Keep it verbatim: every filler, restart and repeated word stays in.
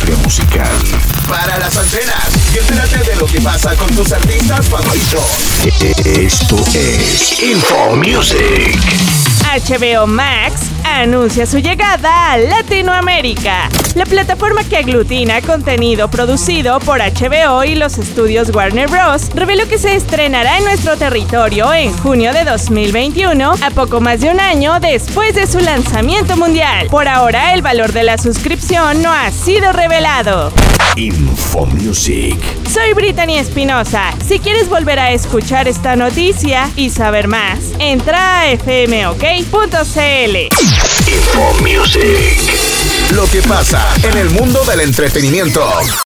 industria musical. Para las antenas y entérate de lo que pasa con tus artistas favoritos. Esto es Info Music. H B O Max anuncia su llegada a Latinoamérica. La plataforma que aglutina contenido producido por H B O y los estudios Warner Bros. Reveló que se estrenará en nuestro territorio en junio de dos mil veintiuno, a poco más de un año después de su lanzamiento mundial. Por ahora, el valor de la suscripción no ha sido revelado. Info Music. Soy Brittany Espinosa. Si quieres volver a escuchar esta noticia y saber más, entra a f m o k punto c l. Info Music. Lo que pasa en el mundo del entretenimiento.